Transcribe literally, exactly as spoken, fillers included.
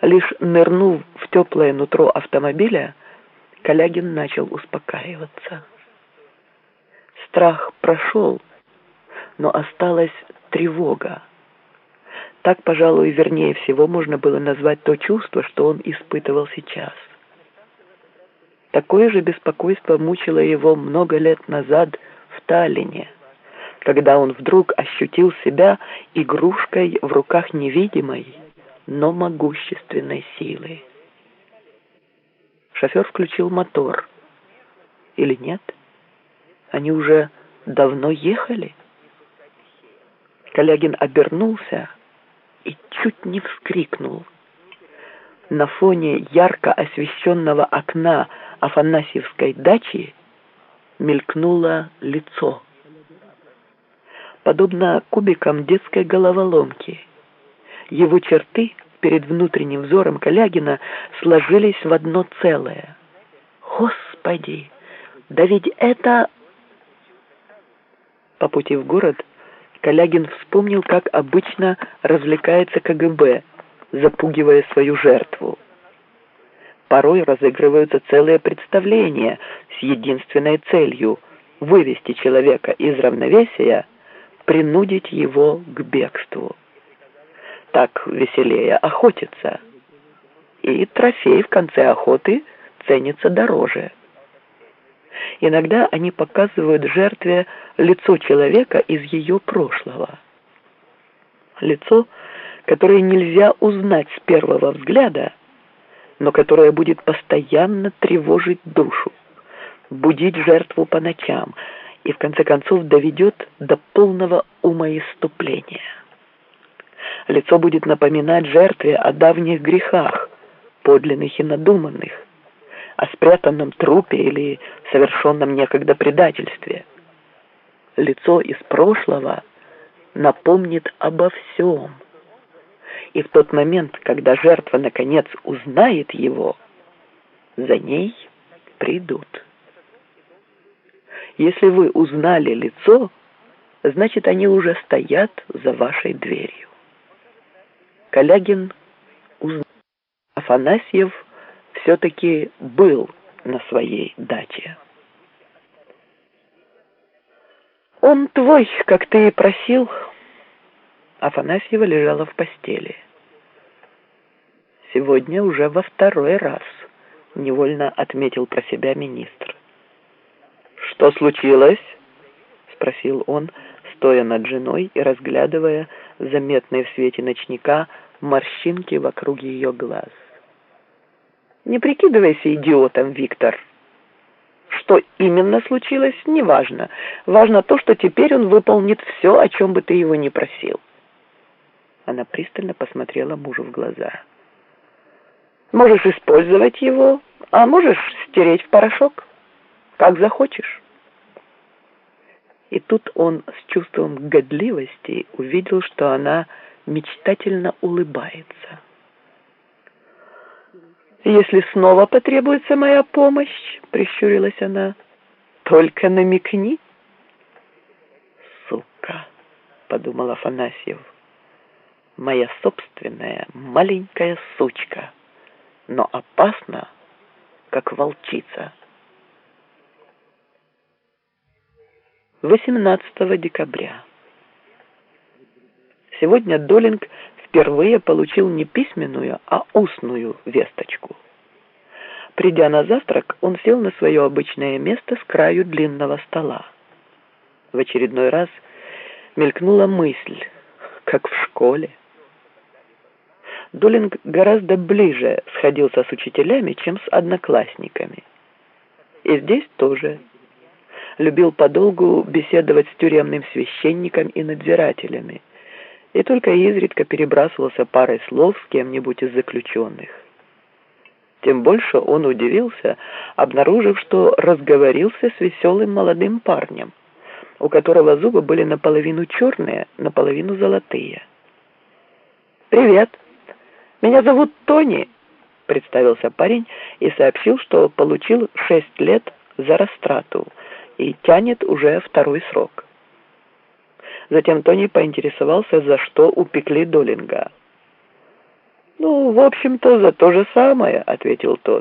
Лишь нырнув в теплое нутро автомобиля, Калягин начал успокаиваться. Страх прошел, но осталась тревога. Так, пожалуй, вернее всего можно было назвать то чувство, что он испытывал сейчас. Такое же беспокойство мучило его много лет назад в Таллине, когда он вдруг ощутил себя игрушкой в руках невидимой, но могущественной силы. Шофер включил мотор. Или нет? Они уже давно ехали? Калягин обернулся и чуть не вскрикнул. На фоне ярко освещенного окна Афанасьевской дачи мелькнуло лицо. Подобно кубикам детской головоломки, его черты перед внутренним взором Калягина сложились в одно целое. Господи, да ведь это... По пути в город Калягин вспомнил, как обычно развлекается КГБ, запугивая свою жертву. Порой разыгрываются целые представления с единственной целью — вывести человека из равновесия, принудить его к бегству. Так веселее охотиться. И трофей в конце охоты ценится дороже. Иногда они показывают жертве лицо человека из ее прошлого. Лицо, которое нельзя узнать с первого взгляда, но которое будет постоянно тревожить душу, будить жертву по ночам и в конце концов доведет до полного умоиступления. Лицо будет напоминать жертве о давних грехах, подлинных и надуманных, о спрятанном трупе или совершенном некогда предательстве. Лицо из прошлого напомнит обо всем. И в тот момент, когда жертва наконец узнает его, за ней придут. Если вы узнали лицо, значит, они уже стоят за вашей дверью. Калягин узнал. Афанасьев все-таки был на своей даче. «Он твой, как ты и просил». Афанасьева лежала в постели. «Сегодня уже во второй раз», — невольно отметил про себя министр. «Что случилось?» — спросил он, стоя над женой и разглядывая заметные в свете ночника морщинки вокруг ее глаз. «Не прикидывайся идиотом, Виктор. Что именно случилось, неважно. Важно то, что теперь он выполнит все, о чем бы ты его ни просил». Она пристально посмотрела мужу в глаза. «Можешь использовать его, а можешь стереть в порошок. Как захочешь». И тут он с чувством годливости увидел, что она мечтательно улыбается. «Если снова потребуется моя помощь, — прищурилась она, — только намекни». «Сука!» — подумал Афанасьев. «Моя собственная маленькая сучка, но опасна, как волчица». восемнадцатого декабря. Сегодня Долинг впервые получил не письменную, а устную весточку. Придя на завтрак, он сел на свое обычное место с краю длинного стола. В очередной раз мелькнула мысль, как в школе. Долинг гораздо ближе сходился с учителями, чем с одноклассниками. И здесь тоже. Любил подолгу беседовать с тюремным священником и надзирателями, и только изредка перебрасывался парой слов с кем-нибудь из заключенных. Тем больше он удивился, обнаружив, что разговорился с веселым молодым парнем, у которого зубы были наполовину черные, наполовину золотые. «Привет, меня зовут Тони», — представился парень и сообщил, что получил шесть лет за растрату и тянет уже второй срок. Затем Тони поинтересовался, за что упекли Долинга. «Ну, в общем-то, за то же самое», — ответил тот.